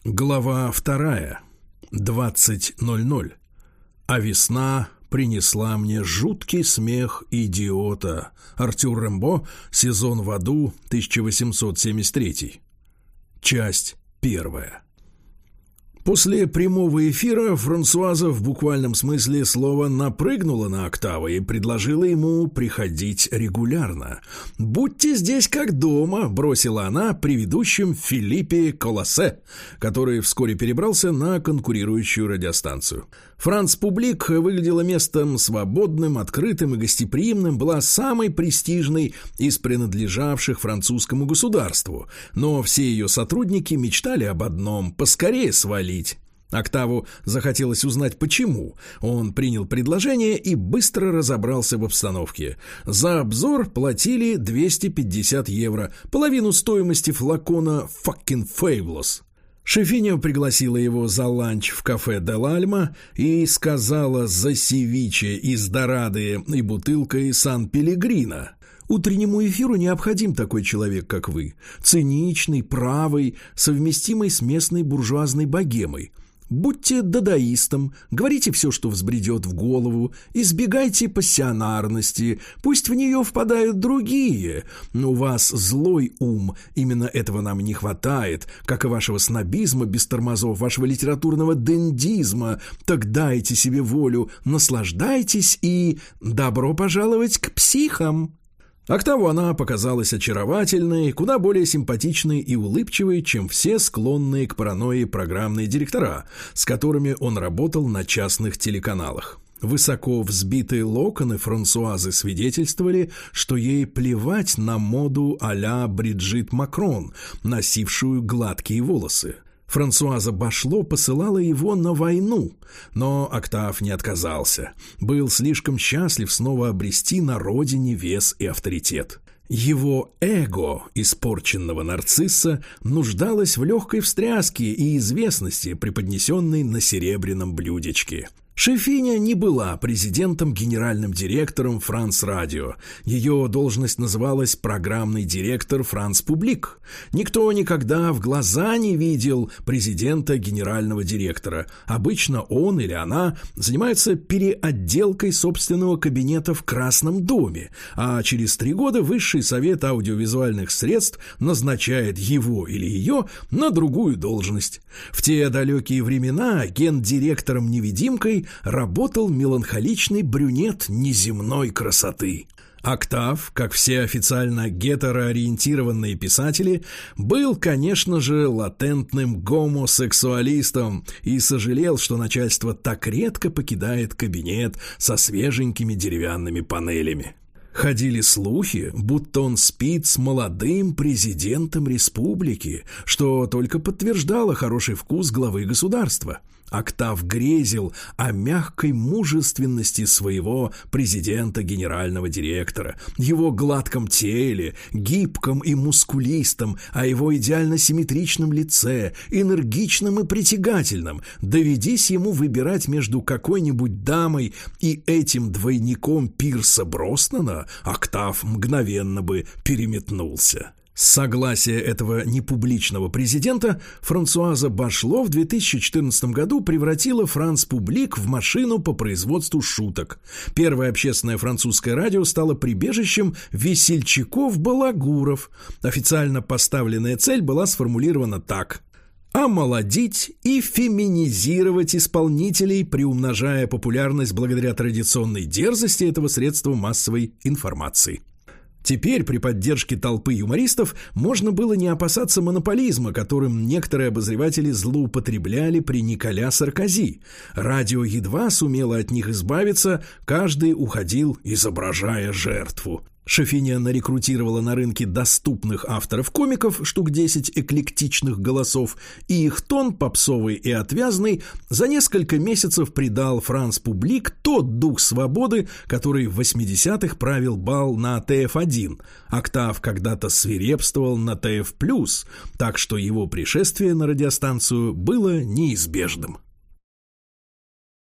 Глава 2. 20:00. А весна принесла мне жуткий смех идиота. Артюр Рембо. Сезон в аду. 1873. Часть 1. После прямого эфира Франсуаза в буквальном смысле слова напрыгнула на Октава и предложила ему приходить регулярно. «Будьте здесь как дома», — бросила она при ведущем Филиппе Колоссе, который вскоре перебрался на конкурирующую радиостанцию. «Франс Публик» выглядела местом свободным, открытым и гостеприимным, была самой престижной из принадлежавших французскому государству, но все ее сотрудники мечтали об одном — поскорее свалить. Октаву захотелось узнать, почему. Он принял предложение и быстро разобрался в обстановке. За обзор платили 250 евро, половину стоимости флакона «Fucking Fabulous». Шефиня пригласила его за ланч в кафе «Дель Альма» и сказала за севиче из дорады и бутылкой «Сан-Пелегрино». «Утреннему эфиру необходим такой человек, как вы. Циничный, правый, совместимый с местной буржуазной богемой. Будьте дадаистом, говорите все, что взбредет в голову, избегайте пассионарности, пусть в нее впадают другие. У вас злой ум, именно этого нам не хватает, как и вашего снобизма без тормозов, вашего литературного дендизма. Так дайте себе волю, наслаждайтесь и добро пожаловать к психам». Октаву она показалась очаровательной, куда более симпатичной и улыбчивой, чем все склонные к паранойи программные директора, с которыми он работал на частных телеканалах. Высоко взбитые локоны Франсуазы свидетельствовали, что ей плевать на моду а-ля Бриджит Макрон, носившую гладкие волосы. Франсуаза Башло посылала его на войну, но Октав не отказался. Был слишком счастлив снова обрести на родине вес и авторитет. Его эго, испорченного нарцисса, нуждалось в легкой встряске и известности, преподнесенной на серебряном блюдечке. Шефиня не была президентом-генеральным директором Франс Радио. Ее должность называлась программный директор Франс Публик. Никто никогда в глаза не видел президента-генерального директора. Обычно он или она занимаются переотделкой собственного кабинета в Красном доме, а через 3 года Высший совет аудиовизуальных средств назначает его или ее на другую должность. В те далекие времена гендиректором-невидимкой работал меланхоличный брюнет неземной красоты. Октав, как все официально гетероориентированные писатели, был, конечно же, латентным гомосексуалистом и сожалел, что начальство так редко покидает кабинет со свеженькими деревянными панелями. Ходили слухи, будто он спит с молодым президентом республики, что только подтверждало хороший вкус главы государства. Октав грезил о мягкой мужественности своего президента-генерального директора, его гладком теле, гибком и мускулистом, о его идеально симметричном лице, энергичном и притягательном. Доведись ему выбирать между какой-нибудь дамой и этим двойником Пирса Броснана, Октав мгновенно бы переметнулся. С согласия этого непубличного президента Франсуаза Башло в 2014 году превратила Франс Публик в машину по производству шуток. Первое общественное французское радио стало прибежищем весельчаков-балагуров. Официально поставленная цель была сформулирована так: омолодить и феминизировать исполнителей, приумножая популярность благодаря традиционной дерзости этого средства массовой информации. Теперь при поддержке толпы юмористов можно было не опасаться монополизма, которым некоторые обозреватели злоупотребляли при Николя Саркози. Радио едва сумело от них избавиться, каждый уходил, изображая жертву. Шефиня нарекрутировала на рынке доступных авторов-комиков, штук 10 эклектичных голосов, и их тон, попсовый и отвязный, за несколько месяцев придал Франс Публик тот дух свободы, который в 80-х правил бал на ТФ-1. Октав когда-то свирепствовал на ТФ+, так что его пришествие на радиостанцию было неизбежным.